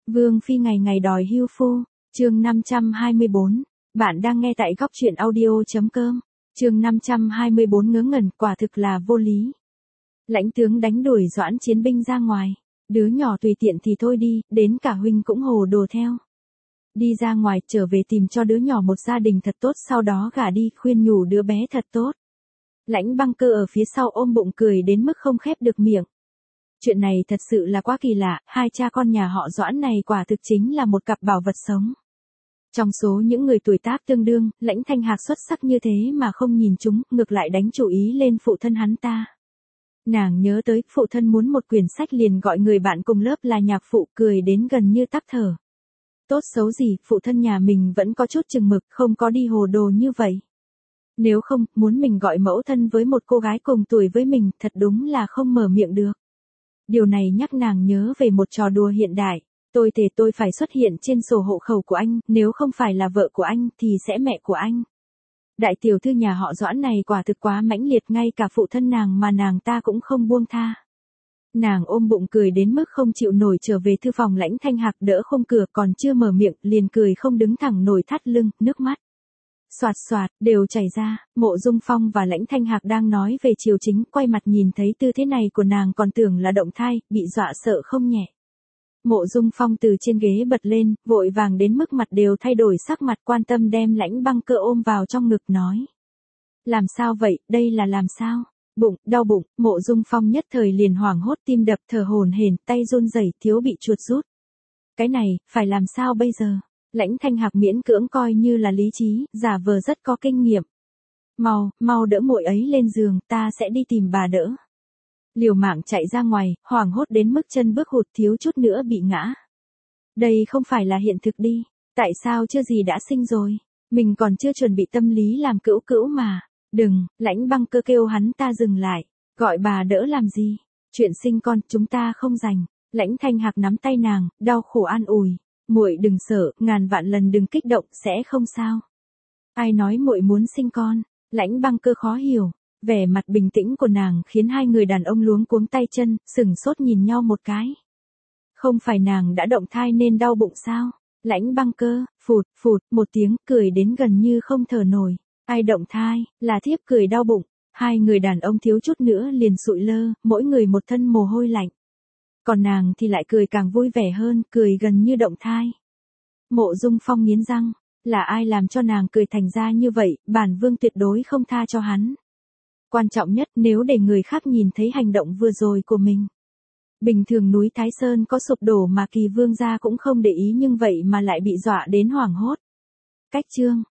Vương Phi ngày ngày đòi hưu phu, chương 524, bạn đang nghe tại góc truyện audio.com, chương 524 ngớ ngẩn quả thực là vô lý. Lãnh tướng đánh đuổi Doãn Chiến binh ra ngoài, đứa nhỏ tùy tiện thì thôi đi, đến cả huynh cũng hồ đồ theo. Đi ra ngoài trở về tìm cho đứa nhỏ một gia đình thật tốt sau đó gả đi khuyên nhủ đứa bé thật tốt. Lãnh Băng Cơ ở phía sau ôm bụng cười đến mức không khép được miệng. Chuyện này thật sự là quá kỳ lạ, hai cha con nhà họ Doãn này quả thực chính là một cặp bảo vật sống. Trong số những người tuổi tác tương đương, Lãnh Thanh Hạc xuất sắc như thế mà không nhìn chúng, ngược lại đánh chủ ý lên phụ thân hắn ta. Nàng nhớ tới phụ thân muốn một quyển sách liền gọi người bạn cùng lớp là nhạc phụ cười đến gần như tắc thở. Tốt xấu gì, phụ thân nhà mình vẫn có chút chừng mực, không có đi hồ đồ như vậy. Nếu không, muốn mình gọi mẫu thân với một cô gái cùng tuổi với mình, thật đúng là không mở miệng được. Điều này nhắc nàng nhớ về một trò đùa hiện đại. Tôi thề tôi phải xuất hiện trên sổ hộ khẩu của anh, nếu không phải là vợ của anh, thì sẽ mẹ của anh. Đại tiểu thư nhà họ Doãn này quả thực quá mãnh liệt, ngay cả phụ thân nàng mà nàng ta cũng không buông tha. Nàng ôm bụng cười đến mức không chịu nổi trở về thư phòng. Lãnh Thanh Hạc đỡ khung cửa còn chưa mở miệng, liền cười không đứng thẳng nổi thắt lưng, nước mắt xoạt xoạt, đều chảy ra. Mộ Dung Phong và Lãnh Thanh Hạc đang nói về triều chính, quay mặt nhìn thấy tư thế này của nàng còn tưởng là động thai, bị dọa sợ không nhẹ. Mộ Dung Phong từ trên ghế bật lên, vội vàng đến mức mặt đều thay đổi sắc mặt, quan tâm đem Lãnh Băng Cơ ôm vào trong ngực nói. Làm sao vậy, đây là làm sao? Bụng, đau bụng. Mộ Dung Phong nhất thời liền hoảng hốt, tim đập thở hổn hển, tay run rẩy, thiếu bị chuột rút. Cái này, phải làm sao bây giờ? Lãnh Thanh Hạc miễn cưỡng coi như là lý trí, giả vờ rất có kinh nghiệm. Mau đỡ muội ấy lên giường, ta sẽ đi tìm bà đỡ. Liều mạng chạy ra ngoài, hoảng hốt đến mức chân bước hụt, thiếu chút nữa bị ngã. Đây không phải là hiện thực đi, tại sao chưa gì đã sinh rồi, mình còn chưa chuẩn bị tâm lý làm cữu cữu mà. Đừng, Lãnh Băng Cơ kêu hắn ta dừng lại, gọi bà đỡ làm gì, chuyện sinh con chúng ta không rành. Lãnh Thanh Hạc nắm tay nàng, đau khổ an ủi, muội đừng sợ, ngàn vạn lần đừng kích động, sẽ không sao. Ai nói muội muốn sinh con? Lãnh Băng Cơ khó hiểu. Vẻ mặt bình tĩnh của nàng khiến hai người đàn ông luống cuống tay chân, sửng sốt nhìn nhau một cái. Không phải nàng đã động thai nên đau bụng sao? Lãnh Băng Cơ, phụt, một tiếng, cười đến gần như không thở nổi. Ai động thai, là thiếp cười đau bụng. Hai người đàn ông thiếu chút nữa liền sụi lơ, mỗi người một thân mồ hôi lạnh. Còn nàng thì lại cười càng vui vẻ hơn, cười gần như động thai. Mộ Dung Phong nghiến răng, là ai làm cho nàng cười thành ra như vậy, bản vương tuyệt đối không tha cho hắn. Quan trọng nhất, nếu để người khác nhìn thấy hành động vừa rồi của mình. Bình thường núi Thái Sơn có sụp đổ mà Kỳ Vương gia cũng không để ý, nhưng vậy mà lại bị dọa đến hoảng hốt. Cách chương